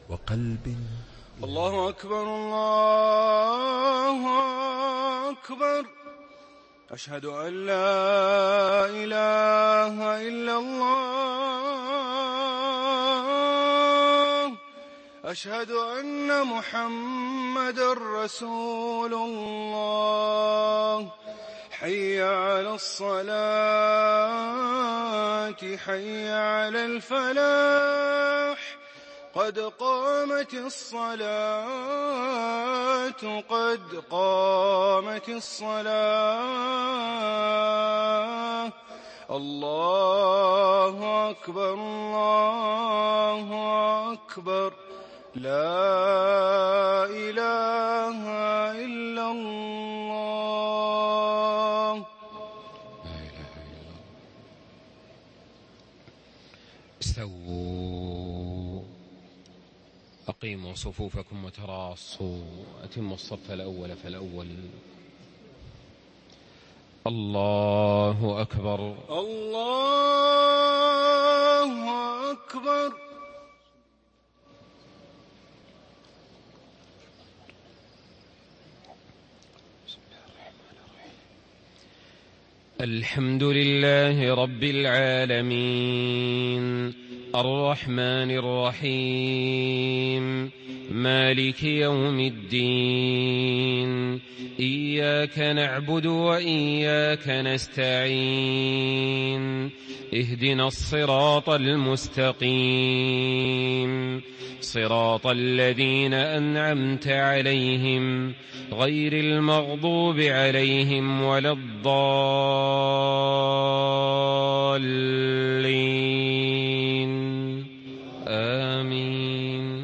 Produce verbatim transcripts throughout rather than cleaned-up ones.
وقلب. الله أكبر الله أكبر. أشهد أن لا إله إلا الله. أشهد أن محمد رسول الله. حي على الصلاة حي على الفلاح. قد قامت الصلاة قد قامت الصلاة. الله أكبر الله أكبر. لا إله إلا الله. لا إله إلا الله. استووا، أقيموا صفوفكم وتراصوا، أتموا الصف الأول فالأول. الله أكبر الله أكبر. الحمد لله رب العالمين الرحمن الرحيم مالك يوم الدين. إياك نعبد وإياك نستعين. اهدنا الصراط المستقيم صراط الذين أنعمت عليهم غير المغضوب عليهم ولا الضالين. آمين.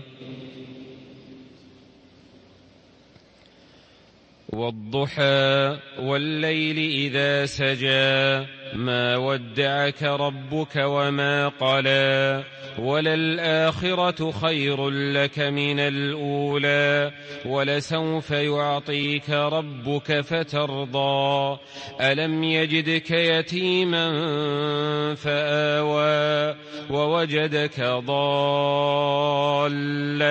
والضحى والليل إذا سجى ما ودعك ربك وما قلى وللآخرة خير لك من الأولى ولسوف يعطيك ربك فترضى. ألم يجدك يتيما فآوى ووجدك ضالا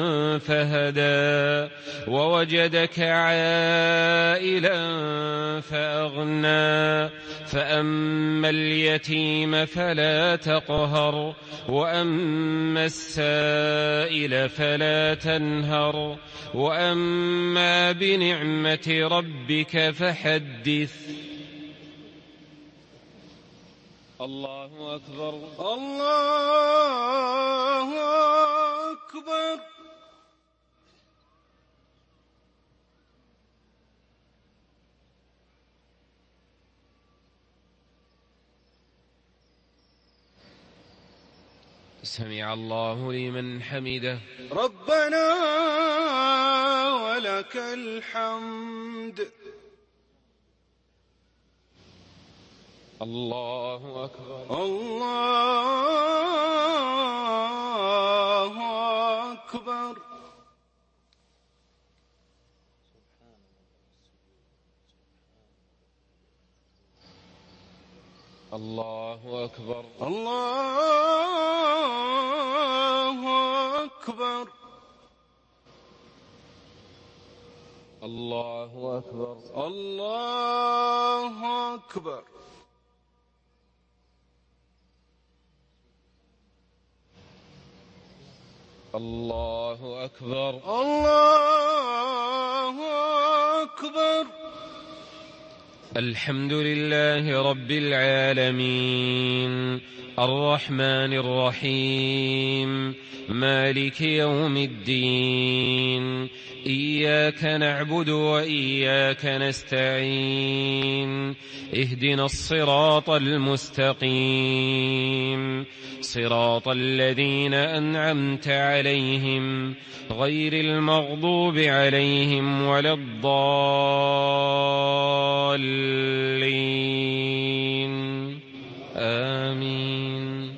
فهدى ووجدك عائلا فأغنى. فأما اليتيم فلا تقهر وأما السائل فلا تنهر وأما بنعمة ربك فحدث. الله أكبر الله أكبر. سمع الله لمن حمده. ربنا ولك الحمد. الله أكبر الله أكبر. الله أكبر الله أكبر. الله أكبر الله أكبر. الله أكبر الله أكبر. الحمد لله رب العالمين الرحمن الرحيم مالك يوم الدين. إياك نعبد وإياك نستعين. اهدنا الصراط المستقيم صراط الذين أنعمت عليهم غير المغضوب عليهم ولا الضالين. آمين.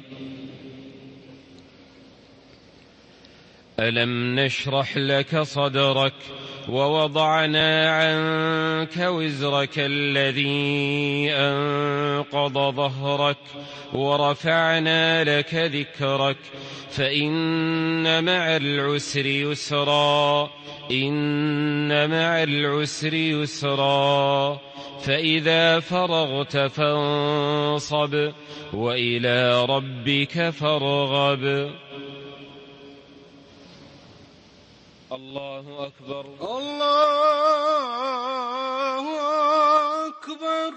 ألم نشرح لك صدرك ووضعنا عنك وزرك الذي أنقض ظهرك ورفعنا لك ذكرك فإن مع العسر يسرا إن مع العسر يسرا فإذا فرغت فانصب وإلى ربك فارغب. الله أكبر. الله أكبر.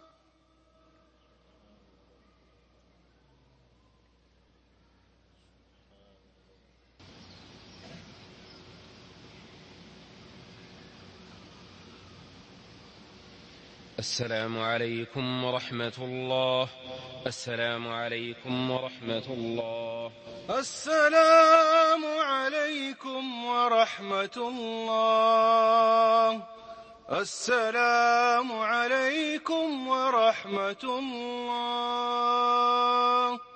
السلام عليكم ورحمة الله. السلام عليكم ورحمة الله. السلام عليكم ورحمة الله. السلام عليكم ورحمة الله.